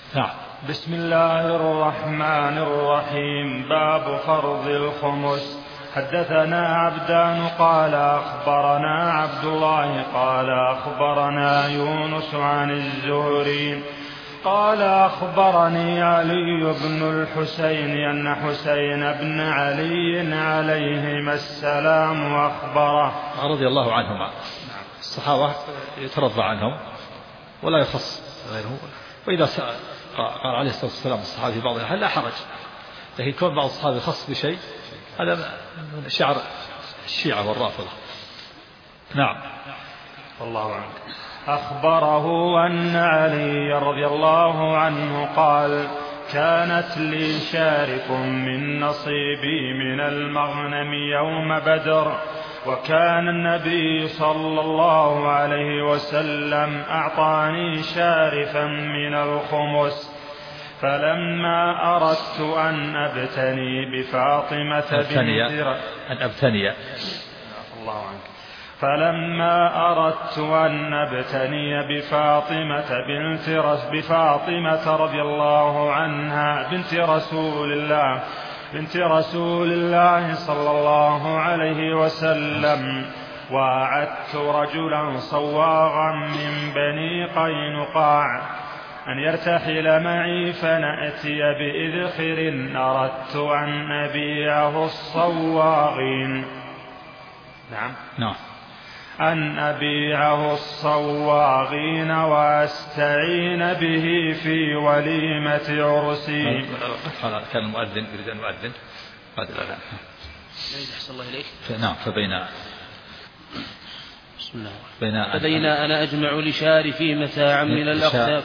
نعم. بسم الله الرحمن الرحيم. باب فرض الخمس. حدثنا عبدان قال أخبرنا عبد الله قال أخبرنا يونس عن الزهري قال أخبرني علي بن الحسين أن حسين بن علي عليهما السلام أخبره رضي الله عنهما. الصحابة يترضى عنهم ولا يخص غيره، وإذا قال عليه الصلاة والسلام الصحابة في بعض الأحيان لا حرج، لكن كون بعض الصحابة يخص بشيء هذا من شعر الشيعة والرافضة. نعم. والله عنه. أخبره أن علي رضي الله عنه قال: كانت لي شارك من نصيبي من المغنم يوم بدر، وكان النبي صلى الله عليه وسلم أعطاني شارفا من الخمس، فلما أردت أن أبتني بفاطمة بفاطمة رضي الله عنها بنت رسول الله صلى الله عليه وسلم، وأعدت رجلا صواغا من بني قينقاع أن يرتحل معي فنأتي بإذخر أردت أن أبيعه الصواغين. نعم. أن أبيعه الصواغين وأستعين به في وليمة عرسي. كان المؤذن يريد أن يؤذن بعد الأذان. نعم. فبين أنا أجمع لشارفي متاعا من الأقتاب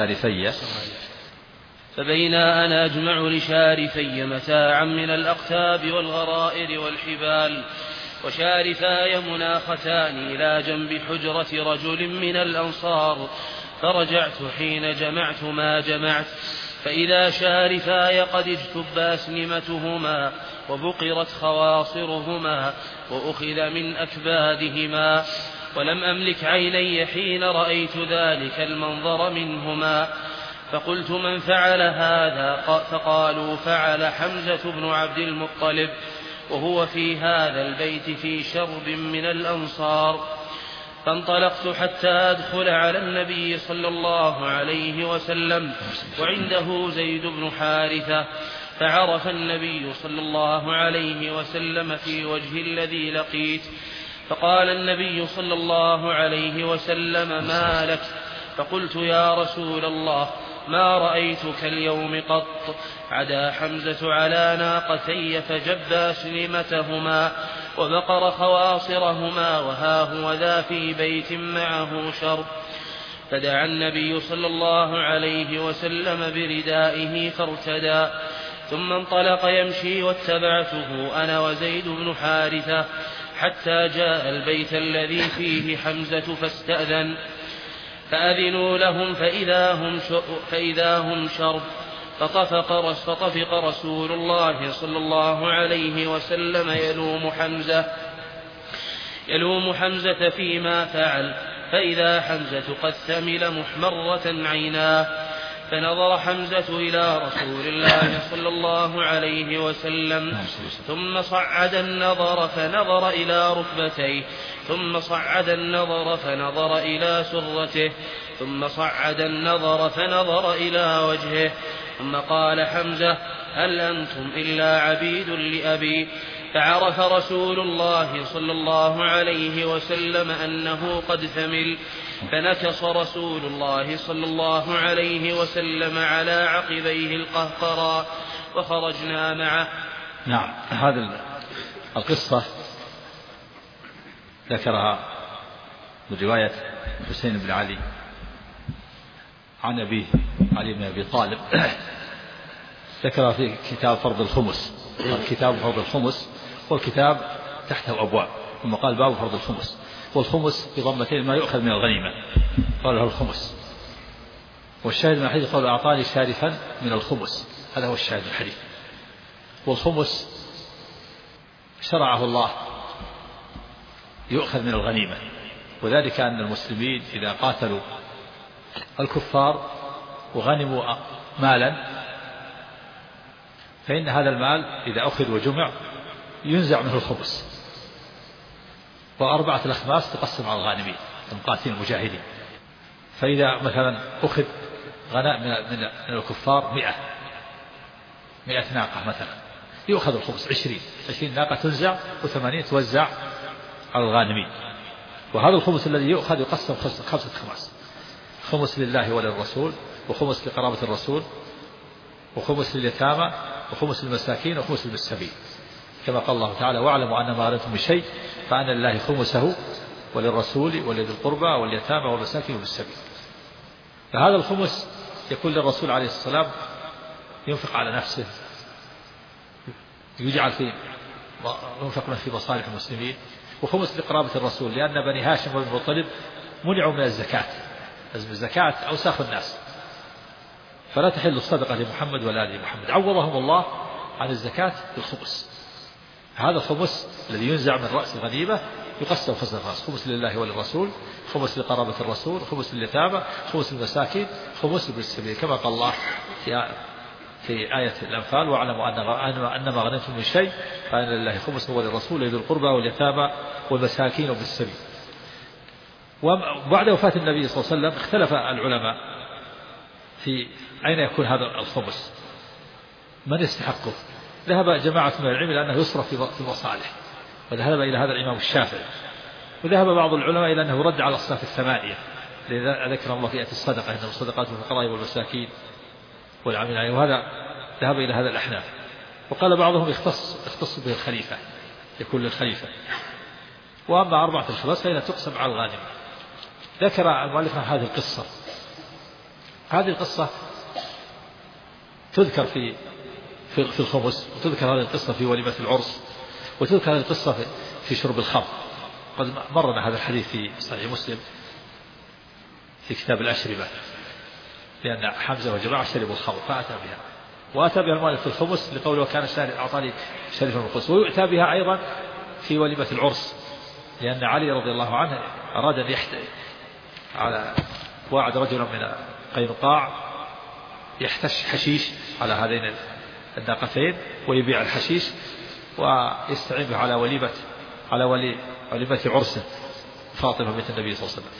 فبين أنا أجمع لشارفي متاعا من الأقتاب والغرائر والحبال، وشارفاي مناختان إلى جنب حجرة رجل من الأنصار، فرجعت حين جمعت ما جمعت، فإذا شارفاي قد اجتبا أسنمتهما وبقرت خواصرهما وأخذ من أكبادهما، ولم أملك عيني حين رأيت ذلك المنظر منهما، فقلت: من فعل هذا؟ فقالوا: فعل حمزة بن عبد المطلب، وهو في هذا البيت في شرب من الأنصار. فانطلقت حتى أدخل على النبي صلى الله عليه وسلم وعنده زيد بن حارثة، فعرف النبي صلى الله عليه وسلم في وجه الذي لقيت، فقال النبي صلى الله عليه وسلم: ما لك؟ فقلت: يا رسول الله، ما رأيتك اليوم قط، عدا حمزة على ناقتي فجب أسنمتهما وبقر خواصرهما، وها هو ذا في بيت معه شرب. فدعا النبي صلى الله عليه وسلم بردائه فارتدى، ثم انطلق يمشي واتبعته أنا وزيد بن حارثة حتى جاء البيت الذي فيه حمزة فاستأذن، فأذنوا لهم فإذا هم شرب، فطفق رسول الله صلى الله عليه وسلم يلوم حمزة فيما فعل، فإذا حمزة قد ثمل محمرة عيناه، فنظر حمزة إلى رسول الله صلى الله عليه وسلم، ثم صعد النظر فنظر إلى ركبتيه، ثم صعد النظر فنظر إلى سرته، ثم صعد النظر فنظر إلى وجهه، ثم قال حمزة: هل أنتم إلا عبيد لأبي؟ فعرف رسول الله صلى الله عليه وسلم أنه قد ثمل، فنكص رسول الله صلى الله عليه وسلم على عقبيه القهقرى، وخرجنا معه. نعم. هذه القصة ذكرها برواية حسين بن علي عن أبيه علي بن أبي طالب، ذكرها في كتاب فرض الخمس. كتاب فرض الخمس والكتاب تحته أبواب، ثم قال: باب فرض الخمس. والخمس بضمتين ما يؤخذ من الغنيمة، قال له الخمس. والشاهد من الحديث قال: أعطاني شارفا من الخمس، هذا هو الشاهد من الحديث. والخمس شرعه الله يؤخذ من الغنيمة، وذلك أن المسلمين إذا قاتلوا الكفار وغنموا مالا فإن هذا المال إذا أخذ وجمع ينزع منه الخمس، و4 الأخماس تقسم على الغانمين المقاتلين المجاهدين. فإذا مثلا أخذ غناء من الكفار 100 ناقة مثلا، يؤخذ الخمس 20 ناقة تنزع، و80 توزع على الغانمين. وهذا الخمس الذي يؤخذ يقسم 5 أخماس: خمس لله وللرسول، وخمس لقرابة الرسول، وخمس لليتامى، وخمس للمساكين، وخمس للسبيل، كما قال الله تعالى: واعلموا أن ما غنمتم من شيء فأن لله خمسه وللرسول ولذي القربى واليتامى والمساكين والسبيل. فهذا الخمس يكون للرسول عليه الصلاة والسلام ينفق على نفسه، يجعل ينفق في مصالح المسلمين، وخمس لقرابة الرسول لأن بني هاشم وبني المطلب منعوا من الزكاة، لازم الزكاة أوساخ الناس، فلا تحل الصدقة لمحمد ولا لمحمد، عوضهم الله عن الزكاة بالخمس. هذا الخمس الذي ينزع من رأس الغنيمة يقسم 5 أخماس: خمس لله وللرسول، خمس لقرابة الرسول، خمس لليتامى، خمس للمساكين، خمس للسبيل، كما قال الله في آية الأنفال: واعلموا أن ما غنمتم من شيء فأن لله خمسه وللرسول ولذي القربى واليتامى والمساكين وبالسبيل. وبعد وفاة النبي صلى الله عليه وسلم اختلف العلماء في أين يكون هذا الخمس، من يستحقه. ذهب جماعة من العلم إلى أنه يصرف في المصالح، وذهب إلى هذا الإمام الشافعي. وذهب بعض العلماء إلى أنه رد على الأصناف 8 الذي ذكر الله في آية الصدقة: إنما الصدقات للفقراء والمساكين والعاملين عليها. وهذا ذهب إلى هذا الأحناف. وقال بعضهم يختص به الخليفة، يكون للخليفة. وأما 4 الخماس فإنها تقسم على الغانم. ذكر المؤلف هذه القصة. هذه القصة تذكر في الخمس، وتذكر هذه القصة في وليمة العرس، وتذكر هذه القصة في شرب الخمر. قد مرنا هذا الحديث في صحيح مسلم في كتاب الأشربة، لأن حمزة وجماعة شربوا الخمر فأتى بها، وأتى بها المؤلف في الخمس لقوله: وكان أعطاني شريفا من القدس. ويؤتى بها أيضا في وليمة العرس، لأن علي رضي الله عنه أراد أن وعد رجلا من قينقاع يحتش حشيش على هذين الناقتين ويبيع الحشيش ويستعين به على وليمة عرسه فاطمة بنت النبي صلى الله عليه وسلم.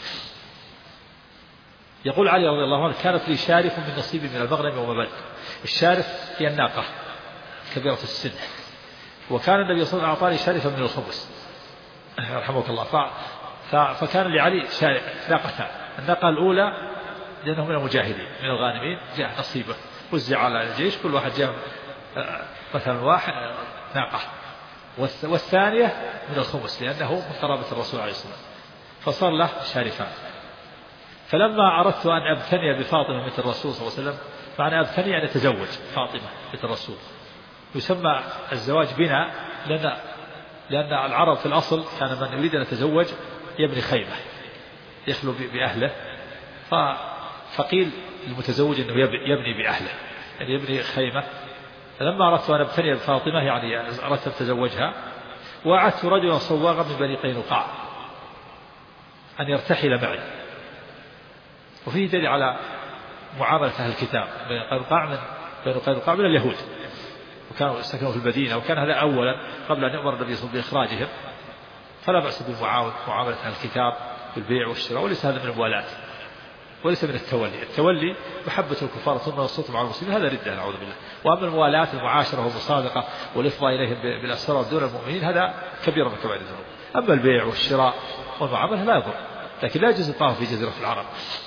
يقول علي رضي الله عنه: كانت لي شارف من نصيبي من المغنم وما بلغ. الشارف هي الناقة كبيرة السن، وكان النبي صلى الله عليه وسلم أعطاني شارفا من الخبز رحمك الله. فكان لعلي ناقتان: الناقة الأولى لأنه من المجاهدين من الغانمين جاء نصيبه وزع على الجيش، كل واحد جاء مثلا ناقة، والثانية من الخمس لأنه من قرابة الرسول عليه الصلاة والسلام، فصار له شارفان. فلما أردت أن أبتني بفاطمة بنت الرسول صلى الله عليه وسلم، معنى أبتني أن أتزوج فاطمة بنت الرسول. يسمى الزواج بنا لأن العرب في الأصل كان من يريد أن يتزوج يبني خيمة يخلو بأهله، فقيل المتزوج أنه يبني بأهله، يعني يبني خيمة. فلما أردت أن أبتني بفاطمة يعني أردت أن أتزوجها، وأعدت رجلا صواغا من بني قينقاع أن يرتحل معي. وفيه دليل على معاملة أهل الكتاب. بني قينقاع من اليهود، وكانوا سكنوا في المدينة، وكان هذا أولا قبل أن يؤمر النبي صلى الله عليه وسلم بإخراجهم، فلا بأس بمعاملة أهل الكتاب بالبيع والشراء، وليس هذا من الموالاة وليس من التولي محبة الكفار ثم نصرتهم على المسلمين، هذا ردة نعوذ بالله. وأما الموالاة المعاشرة والمصادقة والإفضاء إليهم بالأسرار دون المؤمنين هذا كبير من كبائر الذنوب. أما البيع والشراء والمعاملة لا يضر، لكن لا يجوز الطواف في جزيرة العرب.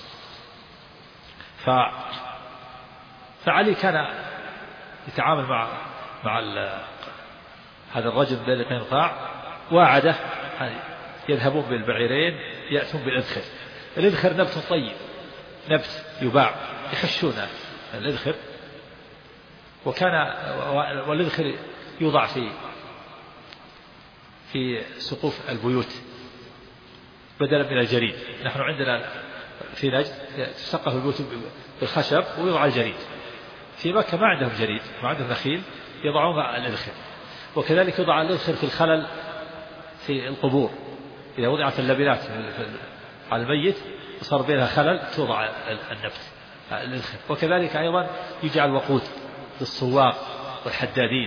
فعلي كان يتعامل مع هذا الرجل من بني قينقاع، واعده يذهبون بالبعيرين يأتون بالإذخر. الإذخر نبت طيب، نبت يباع، يحشون الإذخر، والإذخر يوضع في سقوف البيوت بدلا من الجريد. نحن عندنا في نجد تسقف البيوت بالخشب ويوضع الجريد. في مكة ما عندهم جريد، ما عندهم نخيل، يضعون الإذخر. وكذلك يوضع الإذخر في الخلل في القبور، إذا وضعت اللبنات على الميت وصار بينها خلل توضع النبت الإذخر. وكذلك أيضا يجعل وقود للصواغ والحدادين.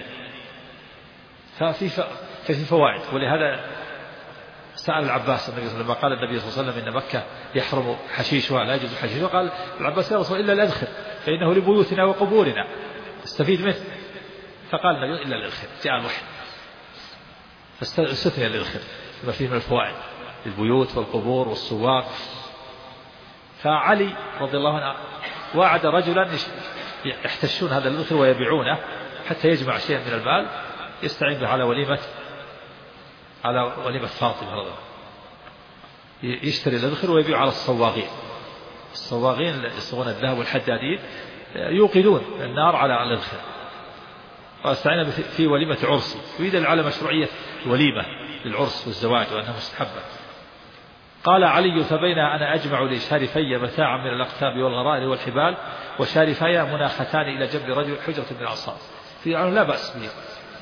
ففي فوائد. ولهذا سأل العباس النبي لما قال النبي صلى الله عليه وسلم إن مكة يحرم حشيشها لا يجوز حشيشها، قال العباس يا رسول إلا الأذخر فإنه لبيوتنا وقبورنا استفيد منه. فقال النبي إلا الأذخر، جاء الوحي فاستثنى الأذخر بما فيه من الفوائد البيوت والقبور والصواغ. فعلي رضي الله عنه وعد رجلا يحتشون هذا الأذخر ويبيعونه حتى يجمع شيئا من المال يستعين به على وليمة فاطمة رضي الله، يشتري الأذخر ويبيع على الصواغين اللي يصوغون الذهب والحدادين يوقدون النار على الأذخر. واستعين في وليمة عرسي، ويدل على مشروعية الوليمة للعرس والزواج وأنها مستحبة. قال علي فبين أنا أجمع لي شارفي متاعا من الأقتاب والغرائر والحبال وشارفي مناختان إلى جنب رجل حجرة من الأنصار. في لا بأس به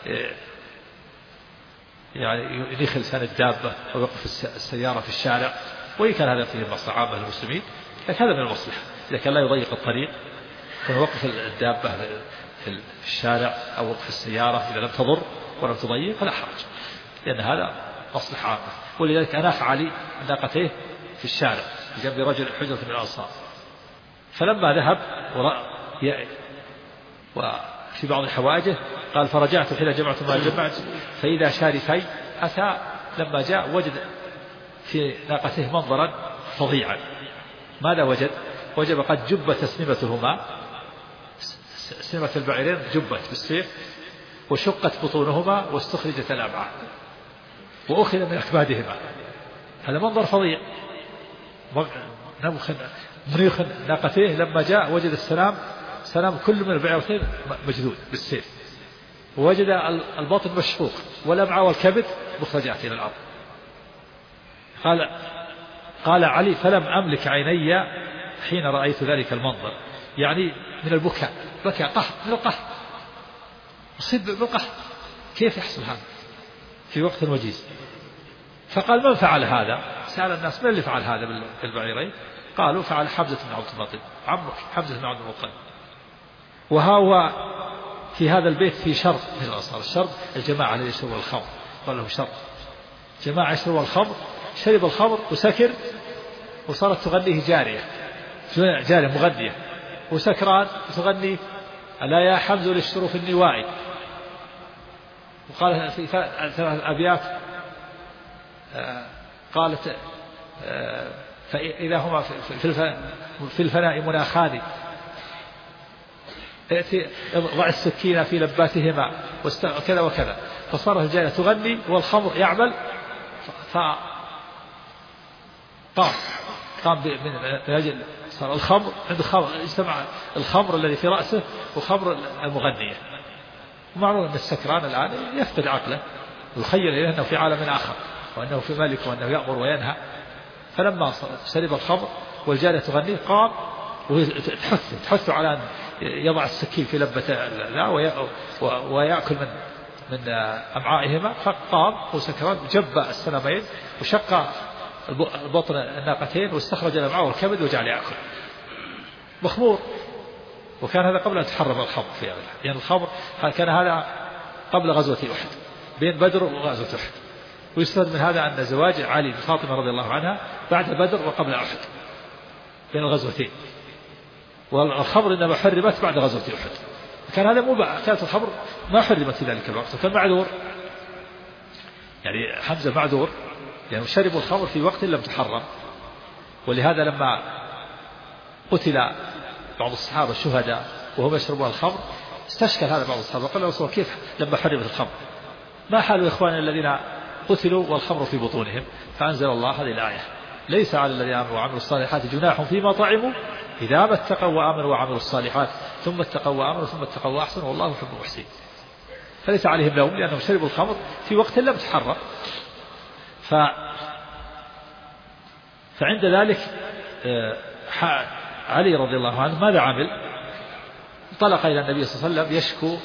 يعني يدخل لسان الدابة ويوقف السيارة في الشارع، وإن كان هذا فيه مصلحة عامة للمسلمين، لكن هذا من المصلحة إذا كان لا يضيق الطريق، فوقف الدابة في الشارع أو وقف السيارة إذا لم تضر ولم تضيق فلا حرج، لأن هذا مصلحة عامة. ولذلك أناخ علي ناقته في الشارع جنب رجل حجرة من الأنصار. فلما ذهب وفي بعض حوائجه قال فرجعت حين جمعت ما جمعت فإذا شارفي أتى، لما جاء وجد في ناقته منظرا فظيعا. ماذا وجد؟ وجد قد جبت أسنمتهما، سنمة البعيرين جبت بالسيف وشقت بطونهما واستخرجت الأمعاء وأخذ من أكبادهما. هذا منظر فظيع. منيخ ناقتيه لما جاء وجد سلام كل من البعيرتين مجدود بالسيف، ووجد البطن مشقوق والأمعاء والكبد مخرجات إلى الأرض. قال علي فلم أملك عيني حين رأيت ذلك المنظر، يعني من البكاء، بكى قهر من القهر، أصيب بالقهر، كيف يحصل هذا في وقت وجيز؟ فقال من فعل هذا؟ سأل الناس من اللي فعل هذا بالبعيرين؟ قالوا فعل حمزة بن عبد المطلب، عمك حمزة بن عبد المطلب. وهو في هذا البيت في شر من الأنصار. الشر الجماعة الذين يشربون الخمر، قال له شر جماعة يشربون الخمر، شرب الخمر وسكر وصارت تغنيه جارية مغنية وسكران تغني ألا يا حمز للشروف النوائي. وقال في ثلاث أبيات قالت فإذا هما في الفناء مناخان ضع السكين في لباتهما وكذا وكذا. فصارت الجارية تغني والخمر يعمل، قام من أجل صار الخمر عند الخمر اجتمع الخمر الذي في رأسه وخمر المغنية. ومعلوم أن السكران الآن يفقد عقله ويخيل إليه أنه في عالم آخر وأنه في ملك وأنه يأمر وينهى. فلما شرب الخمر والجارية تغني قام وتحث على أن يضع السكين في لبة ويأكل من أمعائهما. فقام وسكران جب السنمين وشق البطن الناقتين واستخرج الأمعاء والكبد وجعل يأكل مخمور. وكان هذا قبل أن تحرم الخمر في هذا، يعني الخمر كان هذا قبل غزوة أحد، بين بدر وغزوة أحد. ويستفاد من هذا أن زواج علي بفاطمة رضي الله عنها بعد بدر وقبل أحد بين الغزوتين، والخمر إنما حرمت بعد غزوة أحد. كان هذا كانت الخمر ما حرمت في ذلك الوقت، وكان معذور، يعني حمزة معذور يعني شربوا الخمر في وقت لم تحرم. ولهذا لما قتل بعض الصحابة الشهداء وهم يشربون الخمر استشكل هذا بعض الصحابة قال رسول الله كيف لما حرمت الخمر ما حال إخواننا الذين قتلوا والخمر في بطونهم؟ فأنزل الله هذه الآية ليس على الذين آمنوا وعملوا الصالحات جناح فيما طعموا إذا ما اتقوا وآمنوا وعملوا الصالحات ثم اتقوا وآمنوا ثم اتقوا وأحسنوا والله يحب المحسنين. فليس عليهم لوم لأنهم شربوا الخمر في وقت لم تحرم. فعند ذلك علي رضي الله عنه ماذا عمل؟ انطلق إلى النبي صلى الله عليه وسلم يشكو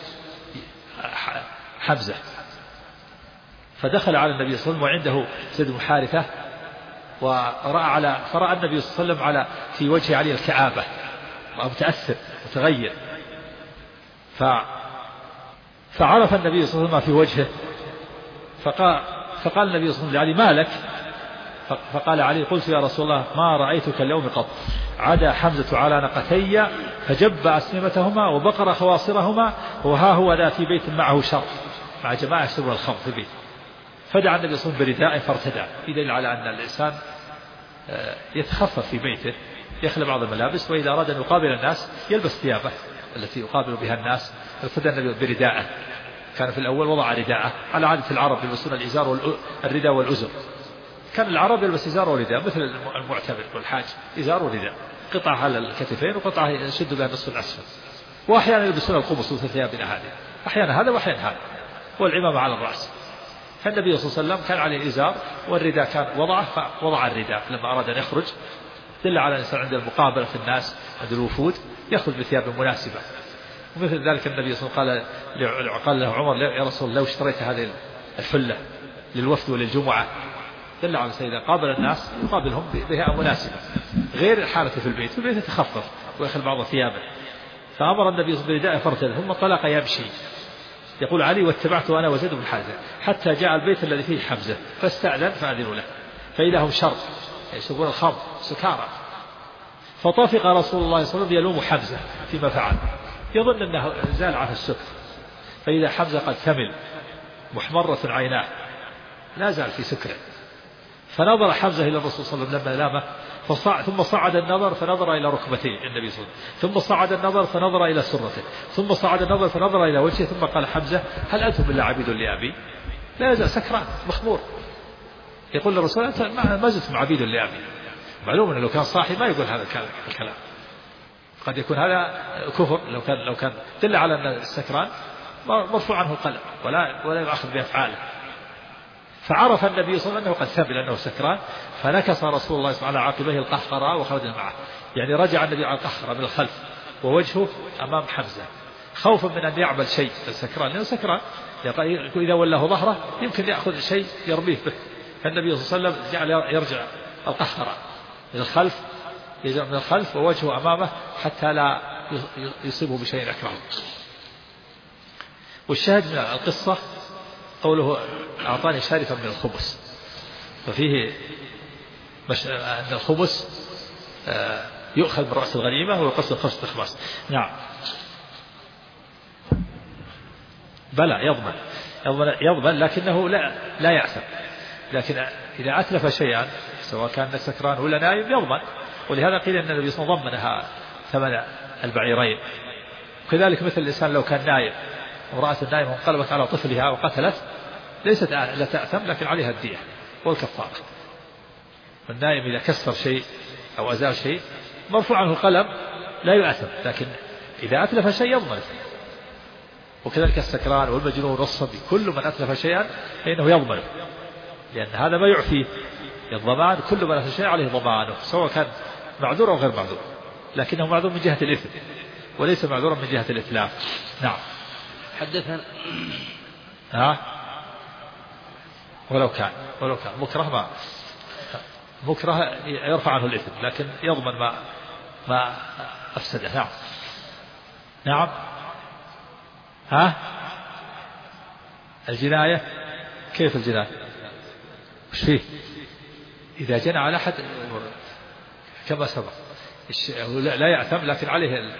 حمزة، فدخل على النبي صلى الله عليه وسلم وعنده زيد بن حارثة، فرأى النبي صلى الله عليه وسلم في وجه علي الكآبة متأثر متغير. فعرف النبي صلى الله عليه وسلم في وجهه، فقال النبي صلى الله عليه وسلم لعلي: ما لك؟ فقال علي: قلت يا رسول الله ما رأيتك اليوم قط، عدا حمزة على نقتي فجب أسنمتهما وبقر خواصرهما، وها هو ذا في بيت معه شر، مع جماعة يشربون الخمر في بيت. فدعا النبي صلى الله عليه وسلم برداء فارتدع، في دليل على أن الإنسان يتخفف في بيته، يخلع بعض الملابس، وإذا أراد أن يقابل الناس يلبس ثيابه التي يقابل بها الناس. فارتدى النبي برداءه، كان في الأول وضع رداءه على عادة العرب يلبسون الإزار والرداء والأزر. كان العرب يلبس إزار ورداء مثل المعتمر والحاج، إزار ورداء، قطعة على الكتفين وقطعة يشد بها النصف الأسفل. وأحيانا يلبسون القمص مثل ثيابنا هذه، أحيانا هذا وأحيانا هذا، والعمامة على الرأس. فالنبي صلى الله عليه وسلم كان عليه إزار والرداء كان وضعه، فوضع الرداء لما أراد أن يخرج. دل على الإنسان عند المقابلة في الناس عند الوفود يخرج بثياب مناسبة. ومثل ذلك النبي صلى الله عليه وسلم قال له عمر: يا رسول الله لو اشتريت هذه الحلة للوفد وللجمعة. دل على سيدنا قابل الناس يقابلهم بهيئة مناسبة غير حالته في البيت. في البيت يتخفف ويخل بعض ثيابه. فأمر النبي صلى الله عليه وسلم برداء فرتل، ثم انطلق يمشي. يقول علي: واتبعته أنا وزيد بن حارثة حتى جاء البيت الذي فيه حمزة، فاستأذن فأذنوا له، فإذا هم شر يشربون الخمر سكارى. فطفق رسول الله صلى الله عليه وسلم يلوم حمزة فيما فعل، يظن أنه زال عنه السكر، فإذا حمزة قد ثمل محمرة عيناه لا زال في سكره. فنظر حمزة إلى الرسول صلى الله عليه وسلم لما لامه، ثم صعد النظر فنظر إلى ركبتيه النبي صلى الله عليه وسلم، ثم صعد النظر فنظر إلى سرته، ثم صعد النظر فنظر إلى وجهه، ثم قال حمزة: هل أنتم إلا عبيد لأبي؟ لا يزال سكران مخمور. يقول للرسول: أنت ما زلتم عبيد لأبي. معلوم أنه لو كان صاحي ما يقول هذا الكلام، قد يكون هذا كفر. لو كان دل على أن السكران مرفوع عنه القلم ولا يؤخذ بأفعاله. فعرف النبي صلى الله عليه وسلم أنه قد ثبت أنه سكران، فنكس رسول الله صلى الله عليه وسلم على عقبيه القهقرى وخرج معه، يعني رجع النبي على القهقرى من الخلف ووجهه أمام حمزة، خوفا من أن يعمل شيء السكران، لأنه سكران إذا ولاه ظهره يمكن يأخذ شيء يرميه به. فالنبي صلى الله عليه وسلم جعل يرجع القهقرى من الخلف، يرجع من الخلف ووجهه أمامه حتى لا يصيبه بشيء أكره. والشاهد من القصة قوله: أعطاني شارفا من الخبز، ففيه أن الخبز يؤخذ من رأس الغنيمة ويقسم 5 أخماس. نعم. بلى يضمن لكنه لا يأثم. لكن إذا أتلف شيئا سواء كان سكران ولا نائم يضمن. ولهذا قيل أن النبي صلى الله عليه وسلم ضمنها ثمن البعيرين. وكذلك مثل الإنسان لو كان نائم، امرأة نائمة انقلبت على طفلها وقتلت، ليست لا تأثم لكن عليها الدية والكفارة. النائم إذا كسر شيء أو أزال شيء مرفوع عنه القلم لا يؤثم، لكن إذا أتلف شيء يضمن. وكذلك السكران والمجنون والصبي، كل من أتلف شيئا فإنه يضمن، لأن هذا ما يعفيه الضمان. كل من أتلف شيء عليه ضمانه سواء كان معذور أو غير معذور، لكنه معذور من جهة الإثم وليس معذورا من جهة الإتلاف. نعم. حدثنا ولو كان مكره يرفع عنه الإثم، لكن يضمن ما أفسده. نعم. الجناية كيف الجناية؟ وش فيه؟ إذا جنى على أحد كما سبق لا يأثم، لكن عليه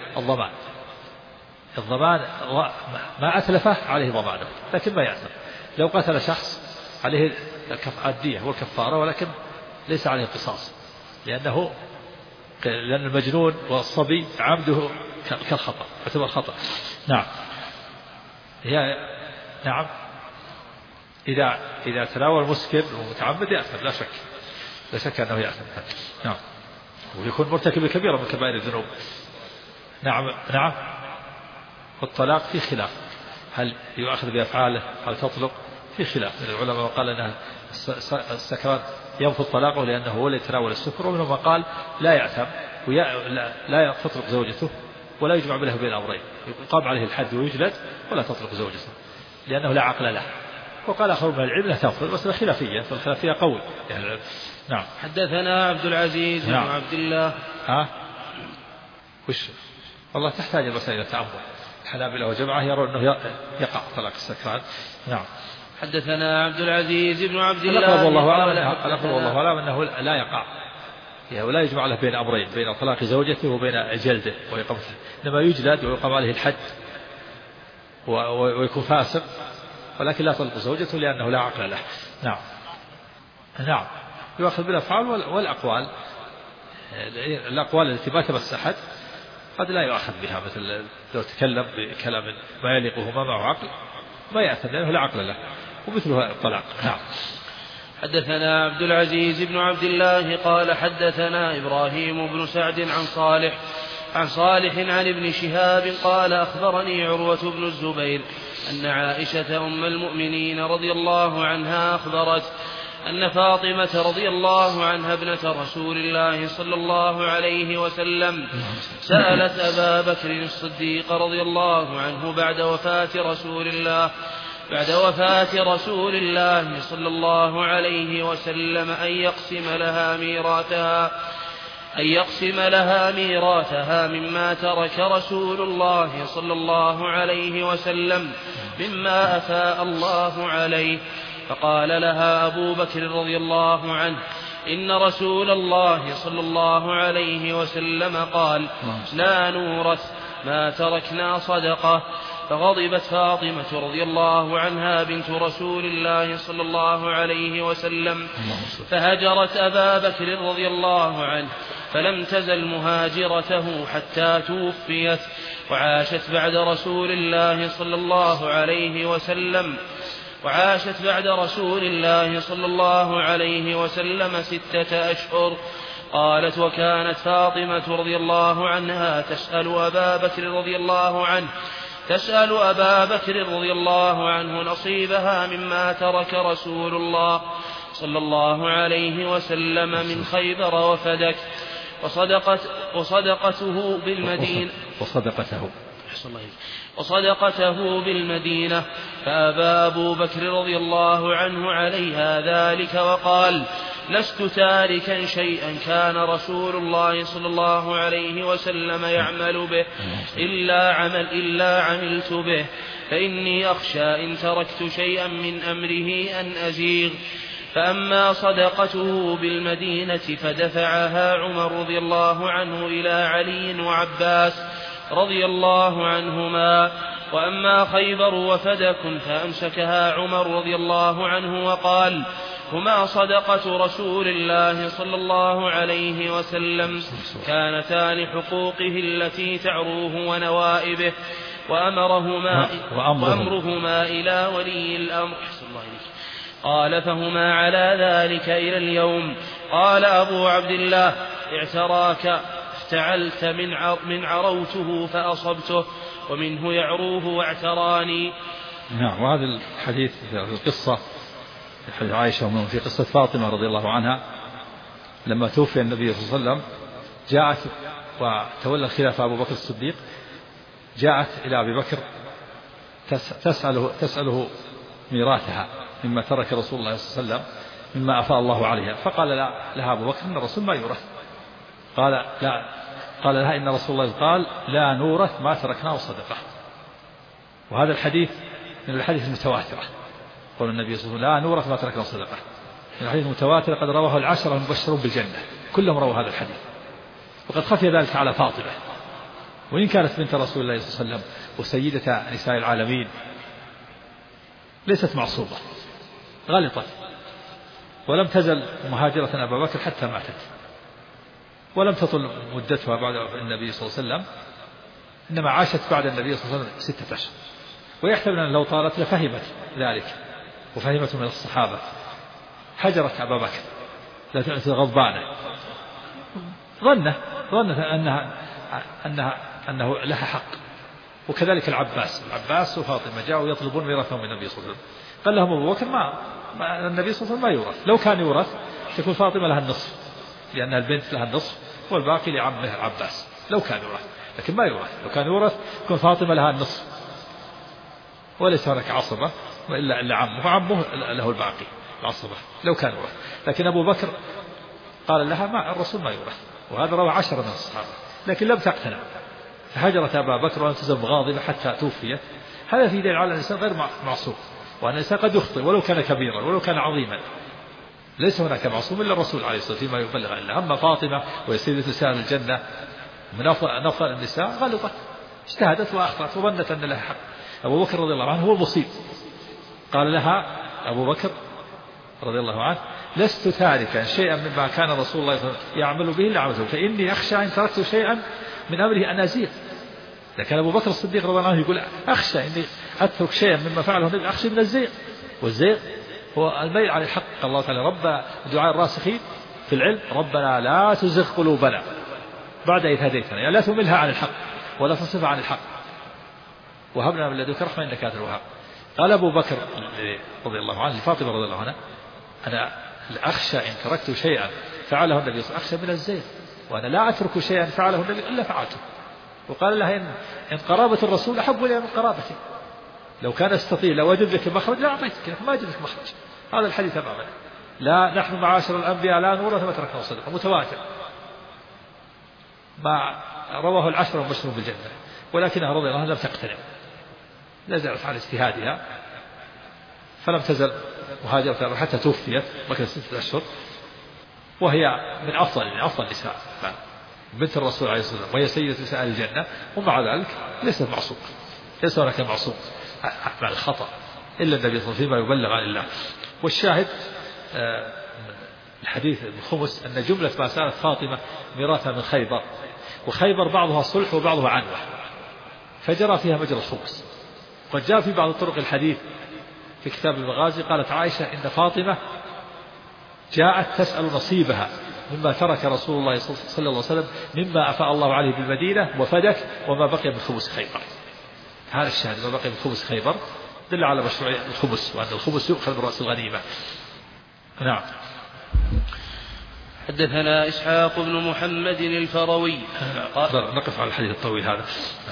الضمان ما أتلفه عليه ضمانه، لكن ما يأثم. لو قتل شخص عليه الدية والكفارة، ولكن ليس عليه قصاص، لأن المجنون والصبي عمده كالخطأ، يعتبر خطأ. نعم. نعم. إذا تناول مسكر ومتعمد يأثم، لا شك أنه يأثم. نعم. ويكون مرتكب كبيرة من كبائر الذنوب. نعم. والطلاق في خلاف، هل يؤخذ بأفعاله هل تطلق؟ في خلاف من العلماء، وقال أن السكران ينفذ طلاقه لأنه هو اللي يتناول السكر، ومنهم من قال لا يأثم لا تطلق زوجته ولا يجمع بينه وبين الأمرين، يقام عليه الحد ويجلد ولا تطلق زوجته لأنه لا عقل له. وقال آخر من العلم لا تنفذ، مسألة خلافية، فالخلافية قوي يعني. نعم. حدثنا عبد العزيز بن عبد الله والله تحتاج المسألة إلى تأمل. الحنابلة وجماعة يرون أنه يقع طلاق السكران. نعم. حدثنا عبد العزيز بن عبد الله الأقرب والله أعلم أنه لا يقع، يعني لا يجمع له بين أمرين، بين طلاق زوجته وبين جلده وإقامته، إنما يجلد ويقام عليه الحد ويكون فاسق، ولكن لا تطلق زوجته لأنه لا عقل له. نعم. نعم. يؤخذ بالأفعال والأقوال. الأقوال التي ما تمس أحد قد لا يؤخذ بها، مثل لو تكلم بكلام ما يليقه ما معه عقل ما يأثم لأنه لا عقل له، ومثلها الطلاق. نعم. حدثنا عبد العزيز بن عبد الله قال حدثنا إبراهيم بن سعد عن صالح عن ابن شهاب قال أخبرني عروة بن الزبير أن عائشة أم المؤمنين رضي الله عنها أخبرت أن فاطمة رضي الله عنها ابنة رسول الله صلى الله عليه وسلم سألت أبا بكر الصديق رضي الله عنه بعد وفاة رسول الله صلى الله عليه وسلم أن يقسم لها ميراثها مما ترك رسول الله صلى الله عليه وسلم مما أفاء الله عليه. فقال لها أبو بكر رضي الله عنه إن رسول الله صلى الله عليه وسلم قال لا نورث ما تركنا صدقة. فغضبت فاطمة رضي الله عنها بنت رسول الله صلى الله عليه وسلم فهجرت أبا بكر رضي الله عنه، فلم تزل مهاجرته حتى توفيت، وعاشت بعد رسول الله صلى الله عليه وسلم 6 أشهر. قالت وكانت فاطمة رضي الله عنها تسأل أبا بكر رضي الله عنه نصيبها مما ترك رسول الله صلى الله عليه وسلم من خيبر وفدك وصدقته بالمدينة. فأبى أبو بكر رضي الله عنه عليها ذلك وقال لست تاركا شيئا كان رسول الله صلى الله عليه وسلم يعمل به إلا عملت به، فإني أخشى إن تركت شيئا من أمره أن أزيغ. فأما صدقته بالمدينة فدفعها عمر رضي الله عنه إلى علي وعباس رضي الله عنهما. وأما خيبر وفدك فأمسكها عمر رضي الله عنه وقال هما صدقة رسول الله صلى الله عليه وسلم كانتان حقوقه التي تعروه ونوائبه وأمرهما إلى ولي الأمر. قال فهما على ذلك إلى اليوم. قال أبو عبد الله اعتراك افتعلت من عروته فأصبته ومنه يعروه واعتراني. نعم. وهذا الحديث في القصة في حديث عائشة في قصة فاطمة رضي الله عنها لما توفي النبي صلى الله عليه وسلم جاءت وتولى الخلافة أبو بكر الصديق، جاءت إلى أبي بكر تسأله ميراثها مما ترك رسول الله صلى الله عليه وسلم مما أفاء الله عليها. فقال لها أبو بكر إن الرسول ما يورث. قال لها إن رسول الله قال لا نورث ما تركناه صدقة. وهذا الحديث من الحديث المتواترة، قول النبي صلى الله عليه وسلم لا نورث ما تركناه صدقة، من الحديث المتواتر قد رواه 10 المبشرون بالجنة كلهم رووا هذا الحديث. وقد خفي ذلك على فاطمة، وإن كانت بنت رسول الله صلى الله عليه وسلم وسيدة نساء العالمين ليست معصومة، غلطت ولم تزل مهاجرة أبا بكر حتى ماتت، ولم تطل مدتها بعد النبي صلى الله عليه وسلم، إنما عاشت بعد النبي صلى الله عليه وسلم 6 أشهر. ويحتمل أن لو طالت لفهمت ذلك وفهمت من الصحابة، حجرت أبا بكر لكنت غضبانة، ظنت أنه لها حق. وكذلك العباس وفاطمة جاءوا يطلبون ميراثهم من النبي صلى الله عليه وسلم، قال لهم أبو بكر النبي صلى الله عليه وسلم ما يورث، لو كان يورث تكون فاطمة لها النصف لأنها البنت لها النصف والباقي لعمه العباس لو كان يورث، لكن ما يورث. لو كان يورث تكون فاطمة لها النصف وليس هناك عصبة إلا عمه، فعمه له الباقي العصبة لو كان يورث. لكن أبو بكر قال لها الرسول ما يورث، وهذا روى 10 من الصحابة لكن لم تقتنع، فهجرت أبا بكر ولم تزل غاضبة حتى توفيت. هذا في دليل على أن الإنسان غير معصوم، وأن الإنسان قد يخطئ ولو كان كبيرا ولو كان عظيما. ليس هناك معصوم إلا الرسول عليه الصلاة والسلام فيما يبلغ عنه. أما فاطمة وهي سيدة نساء الجنة من أفضل النساء غلطت، اجتهدت وأخطأت وظنت أن لها حق. أبو بكر رضي الله عنه هو المصيب. قال لها أبو بكر رضي الله عنه: لست تاركا شيئا مما كان رسول الله يعمل به إلا عمله، فإني أخشى إن تركت شيئا من أمره أن أزيغ. لكن أبو بكر الصديق رضي الله عنه يقول: أخشى إني أترك شيئا مما فعله النبي، أخشى من الزيغ. والزيغ هو الميل عن الحق. الله تعالى رب دعاء الراسخين في العلم: ربنا لا تزغ قلوبنا بعد إذ هديتنا، يعني لا تملها عن الحق ولا تصرفها عن الحق، وهب لنا من لدنك رحمة إنك أنت الوهاب. قال أبو بكر رضي الله عنه لفاطمة رضي الله عنها: أنا أخشى إن تركت شيئا فعله النبي صلى الله عليه وسلم أخشى من الزيغ، وأنا لا أترك شيئا فعله النبي إلا فعلته. وقال لها: إن قرابة الرسول أحب إلي من قرابتي، لو كان استطيع لو أجد لك مخرج لا أعطيتك، ما أجد لك مخرج. هذا الحديث تماما. لا نحن معاشر الأنبياء لا نورث ما تركنا صدقة، متواتر ما رواه العشرة المبشرون بالجنة، ولكنها رضي الله عنها لم تقتنع، نزلت على اجتهادها فلم تزل مهاجرة حتى توفيت مكثت 6 أشهر، وهي من أفضل النساء بنت الرسول عليه الصلاة والسلام، وهي سيدة نساء الجنة. ومع ذلك ليست معصوم، ليس هناك معصوم مع الخطأ إلا النبي صلى الله عليه وسلم يبلغ عن الله. والشاهد الحديث الخمس أن جملة ما سالت فاطمة ميراثها من خيبر، وخيبر بعضها صلح وبعضها عنوة، فجرى فيها مجرى الخمس. قد جاء في بعض طرق الحديث في كتاب المغازي قالت عائشة: إن فاطمة جاءت تسأل نصيبها مما ترك رسول الله صلى الله عليه وسلم مما أفاء الله عليه بالمدينة وفدك وما بقي من خمس خيبر. هذا الشاهد ما بقي من خمس خيبر دل على مشروعية الخمس، وأن الخمس يؤخذ من رأس الغنيمة. نعم. حدثنا إسحاق بن محمد الفروي. نقف على الحديث الطويل هذا.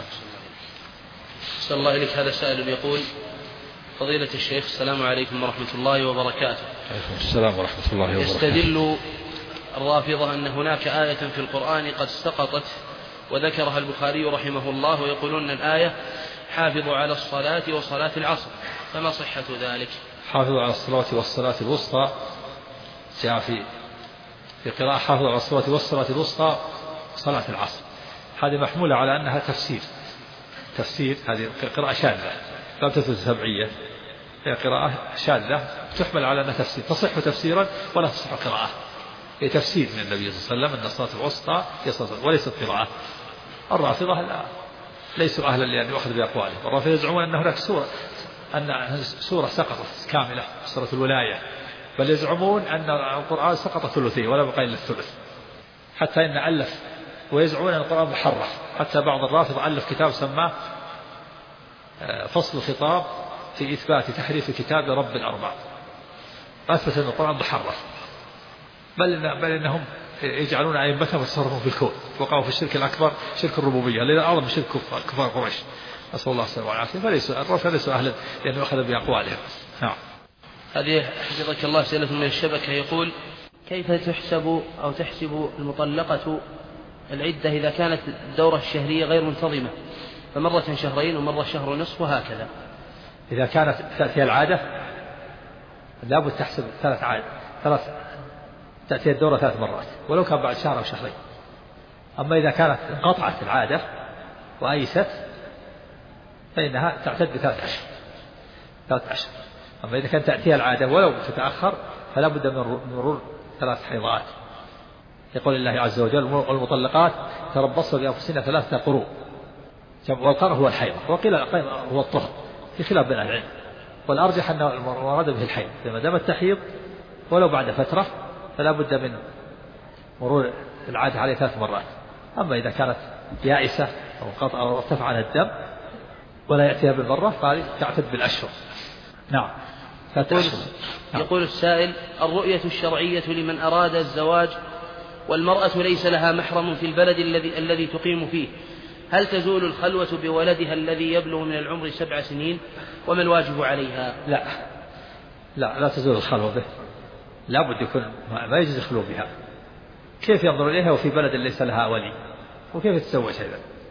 صلى الله إليك. هذا سائل يقول: فضيلة الشيخ السلام عليكم ورحمة الله وبركاته. السلام ورحمة الله وبركاته. يستدل الرافضة أن هناك آية في القرآن قد سقطت وذكرها البخاري رحمه الله، ويقولون الآية: حافظوا على الصلاة وصلاة العصر، فما صحة ذلك؟ حافظوا على الصلاة والصلاة الوسطى، جاء في قراءة حافظوا على الصلاة والصلاة الوسطى صلاة العصر. هذه محمولة على أنها تفسير، هذه قراءة شاذة لا تثبت سبعية، هي قراءة شاذة تحمل على أنها تفسير، تصح تفسيرا ولا تصح قراءة. هي تفسير من النبي صلى الله عليه وسلم أن الصلاة الوسطى هي صلاة وليست قراءة. الرافضة ليسوا أهلا لأن يؤخذ بأقوالهم. الرافضة يزعمون أن هناك سورة سقطت كاملة، سورة الولاية، بل يزعمون أن القرآن سقط ثلثيه ولا بقي إلا الثلث، حتى إن ألف، ويزعمون أن القرآن محرف. حتى بعض الرافضة ألف كتاب سماه فصل الخطاب في إثبات تحريف كتاب رب الأرباب، أثبت أن القرآن محرف، بل إنهم يجعلون أئمتهم يتصرفون في الكون، وقعوا في الشرك الأكبر، شرك الربوبية الذي أعظم شرك كفار قريش، نسأل الله السلامة والعافية. الرافضة ليسوا أهلا لأنه أخذ بأقوالهم. نعم. هذه حفظك الله سئلة من الشبكة يقول: كيف تحسب أو تحسب المطلقة العدة إذا كانت الدورة الشهرية غير منتظمة، فمرة 2 شهرين ومرة 1.5 شهر وهكذا؟ إذا كانت تأتي العادة لابد تحسب 3 عادة، تأتي الدورة 3 مرات ولو كان بعد 1 شهر أو 2 شهرين. أما إذا كانت انقطعت العادة وأيست فإنها تعتد ب3 أشهر. 3 أشهر. أما إذا كانت تأتيها العادة ولو تتأخر فلا بد من مرور 3 حيضات. يقول الله عز وجل: والمطلقات تربصن بأنفسهن 3 قروء، والقرء هو الحيض، وقيل هو الطهر، في خلاف بين أهل العلم، والأرجح أن المراد به الحيض، لما دام التحيض ولو بعد فترة فلا بد من مرور العادة عليه 3 مرات. أما إذا كانت يائسة أو ارتفع عنها الدم ولا يأتيها بالمرة فهذه تعتد بالأشهر. نعم. يقول السائل: الرؤية الشرعية لمن أراد الزواج والمرأة ليس لها محرم في البلد الذي تقيم فيه، هل تزول الخلوة بولدها الذي يبلغ من العمر 7 سنين؟ وما الواجب عليها؟ لا تزول الخلوة به، لا بد يكون ما يجوز الخلوة بها. كيف ينظر إليها وفي بلد ليس لها ولي؟ وكيف تتزوج هذا؟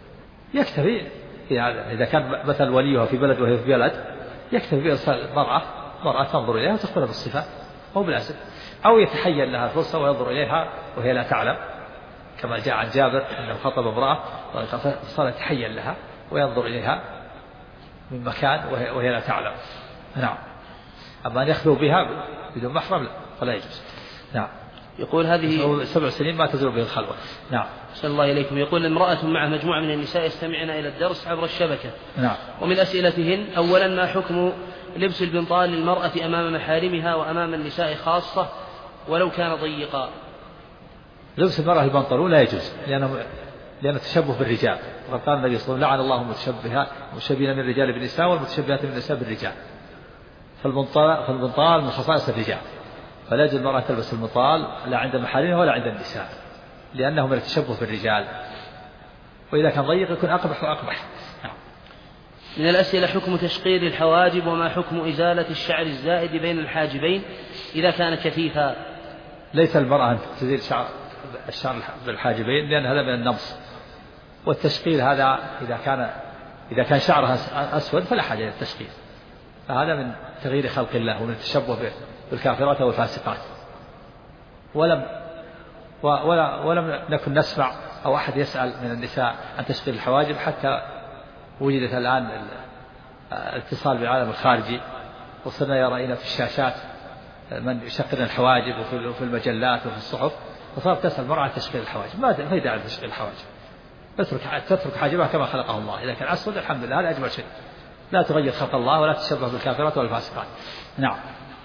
يكتفي إذا كان مثلا وليها في بلد وهي في بلد يكتفي بإرسال مرأة تنظر إليها وتخبرها بالصفات مو بالأسف، أو يتحين لها فرصة وينظر إليها وهي لا تعلم، كما جاء عن جابر أنه خطب امرأة صار يتحين لها وينظر إليها من مكان وهي لا تعلم. نعم. أما أن يخلو بها بدون محرم فلا يجوز. نعم. يقول هذه 7 سنين ما تزول به الخلوة. نعم. صلى الله إليكم. يقول امرأة مع مجموعة من النساء يستمعن إلى الدرس عبر الشبكة. نعم. ومن أسئلتهن: أولا، ما حكم لبس البنطال للمرأة أمام محارمها وأمام النساء خاصة ولو كان ضيقا؟ لبس المرأة البنطلون لا يجوز لأنه تشبه بالرجال، وقد قال النبي صلى الله عليه وسلم: لعن الله المتشبهين من الرجال بالنساء والمتشبهات من النساء بالرجال. فالبنطال من خصائص الرجال، فلا يجوز المرأة تلبس البنطال لا عند محارمها ولا عند النساء، لأنه من التشبه بالرجال، وإذا كان ضيق يكون أقبح وأقبح. من الأسئلة: حكم تشقير الحواجب، وما حكم إزالة الشعر الزائد بين الحاجبين إذا كان كثيفا؟ ليس المرأة أن تزيل الشعر بالحاجبين، لأن هذا من النمص، والتشقير هذا إذا كان شعرها أسود فلا حاجة إلى التشقير، فهذا من تغيير خلق الله ومن التشبه بالكافرات والفاسقات. ولم نكن نسمع أو أحد يسأل من النساء عن تشقير الحواجب، حتى وجدت الآن الاتصال بالعالم الخارجي، وصرنا رأينا في الشاشات من يشقرن الحواجب وفي المجلات وفي الصحف، فصارت تسأل المرأة عن تشقير الحواجب. ما في داعي لتشقير الحواجب، تترك حاجبها كما خلقه الله، إذا كان أسود الحمد لله هذا أجمل شيء، لا تغير خلق الله ولا تشبه بالكافرات والفاسقات. نعم.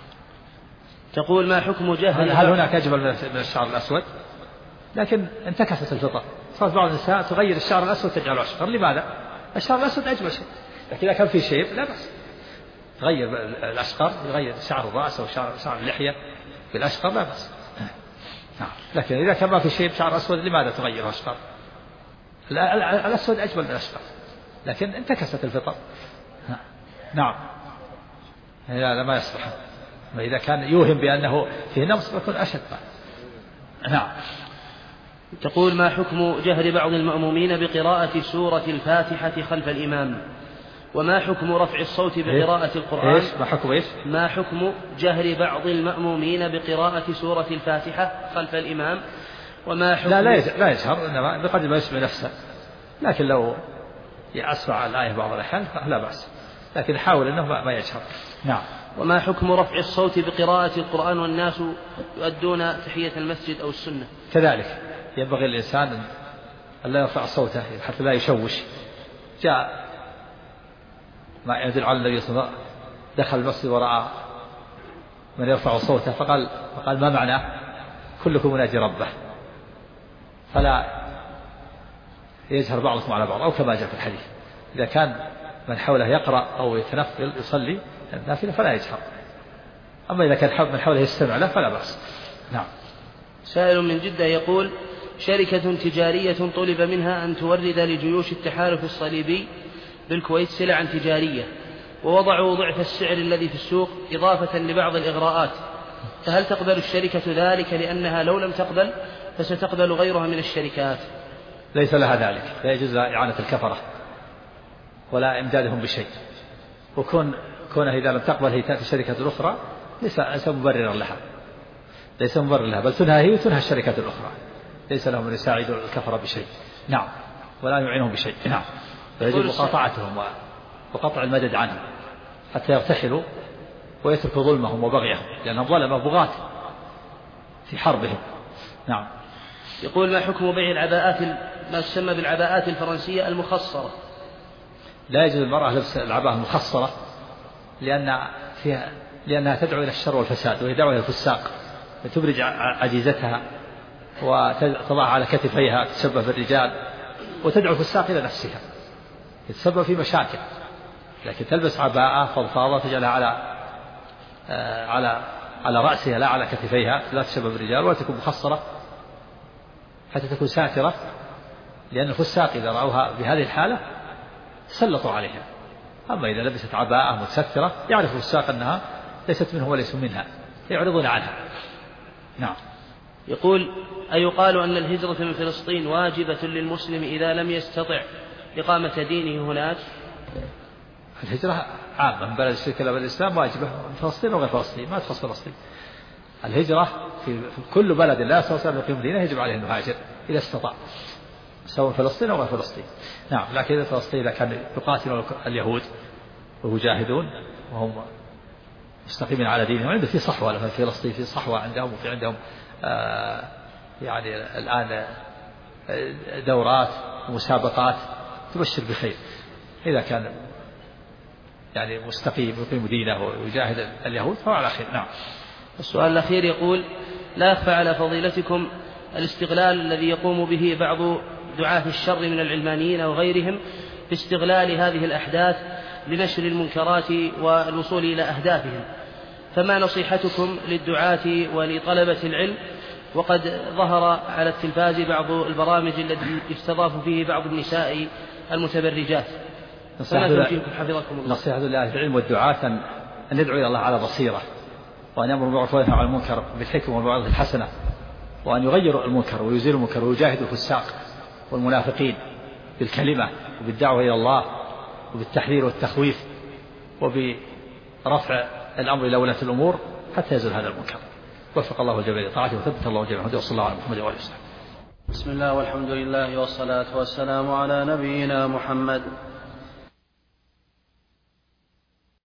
تقول: ما حكم جهل؟ هل هناك أجمل من الشعر الأسود؟ لكن انتكست الفطر، صارت بعض النساء تغير الشعر الأسود تجعله أشقر. لماذا؟ الشعر الأسود أجمل شيء، لكن إذا كان في شيب لا بأس تغير الأشقر، يغير شعر الرأس أو شعر اللحية بالأشقر لا بأس. لكن إذا كان ما في شيب شعر أسود لماذا تغير أشقر؟ الأسود أجمل من الأشقر، لكن انتكست الفطر. نعم. لا ما يصلح، وإذا كان يوهم بأنه فيه نمص يكون أشد. نعم. تقول: ما حكم جهر بعض المأمومين بقراءة سورة الفاتحة خلف الإمام؟ وما حكم رفع الصوت بقراءة القرآن؟ ما حكم جهر بعض المأمومين بقراءة سورة الفاتحة خلف الإمام؟ وما حكم لا يجهر، إنما بقدر ما يسمع نفسه، لكن لو يسمع الآية بعض الأحيان فلا بأس، لكن حاول أنه ما يجهر. نعم. وما حكم رفع الصوت بقراءة القرآن والناس يؤدون تحية المسجد أو السنة؟ كذلك ينبغي الإنسان أن لا يرفع صوته حتى لا يشوش. جاء ما يدل على النبي صلى الله عليه وسلم دخل المسجد ورأى من يرفع صوته فقال ما معناه؟ كلكم مناجي ربه، فلا يجهر بعضكم على بعض، أو كما جاء في الحديث إذا كان من حوله يقرأ أو يتنفل يصلي النافلة فلا يجهر، أما إذا كان من حوله يستمع له فلا بأس. نعم. سائل من جدة يقول: شركة تجارية طلب منها أن تورد لجيوش التحالف الصليبي بالكويت سلعا تجارية، ووضعوا ضعف السعر الذي في السوق إضافة لبعض الإغراءات، فهل تقبل الشركة ذلك لأنها لو لم تقبل فستقبل غيرها من الشركات؟ ليس لها ذلك، لا يجوز إعانة الكفرة ولا إمدادهم بشيء، وكونها إذا لم تقبل هي تأتي الشركة الأخرى ليس مبررا لها، بل تنهى هي وتنهى الشركة الأخرى، ليس لهم أن يساعدوا الكفرة بشيء. نعم. ولا يعينهم بشيء. نعم. فيجب مقاطعتهم وقطع المدد عنهم حتى يرتحلوا ويتركوا ظلمهم وبغيهم، لأنهم ظلموا بغاة في حربهم. نعم. يقول: ما حكم بيع العباءات ما تسمى بالعباءات الفرنسية المخصرة؟ لا يجوز المرأة لبس العباءة المخصرة لأنها تدعو إلى الشر والفساد، وهي دعوة إلى الفساق، تبرج عجيزتها وتضعها على كتفيها تتشبه بالرجال، وتدعو الفساق إلى نفسها، يتسبب في مشاكل. لكن تلبس عباءة فضفاضة تجعلها على رأسها لا على كتفيها، لا تشبه بالرجال ولا تكون مخصرة حتى تكون ساترة، لأن الفساق إذا رأوها بهذه الحالة سلطوا عليها. أما إذا لبست عباءة متسترة يعرف الفساق أنها ليست منه وليس منها، يعرضون عنها. نعم. يقول: أيقال أن الهجرة من فلسطين واجبة للمسلم إذا لم يستطع إقامة دينه هناك؟ الهجرة عامة من بلد الشرك إلى بلد الإسلام واجبة، فلسطين وغير فلسطين ما تخص فلسطين. الهجرة في كل بلد لا يستطيع أن يقيم دينه يجب عليه أن يهاجر إذا استطاع، سواء فلسطين أو غير فلسطين. نعم، لكن إذا فلسطين إذا كان يقاتل اليهود ويجاهدون وهم مستقيمين على دينهم، عنده في صحوة في فلسطين، في صحوة عندهم، وفي عندهم يعني الآن دورات ومسابقات تبشر بخير إذا كان يعني مستقيم يقيم دينه ويجاهد اليهود فهو على خير. نعم. السؤال الأخير يقول: لا يخفى على فضيلتكم الاستغلال الذي يقوم به بعض دعاة الشر من العلمانيين وغيرهم في استغلال هذه الأحداث لنشر المنكرات والوصول إلى أهدافهم، فما نصيحتكم للدعاة ولطلبة العلم وقد ظهر على التلفاز بعض البرامج التي يستضاف فيه بعض النساء المتبرجات؟ نصيحة لأهل العلم والدعاة أن يدعوا إلى الله على بصيرة، وأن يأمروا بالمعروف وينهوا عن المنكر بالحكمة والموعظة الحسنة، وأن يغيروا المنكر ويزيلوا المنكر ويجاهدوا الفساق والمنافقين بالكلمة وبالدعوة إلى الله وبالتحذير والتخويف وبرفع الأمر إلى ولاة الأمور حتى يزول هذا المنكر. وفق الله الجميع لطاعته وثبت الله الجميع، وصلى الله على محمد وآله وسلم. بسم الله والحمد لله والصلاة والسلام على نبينا محمد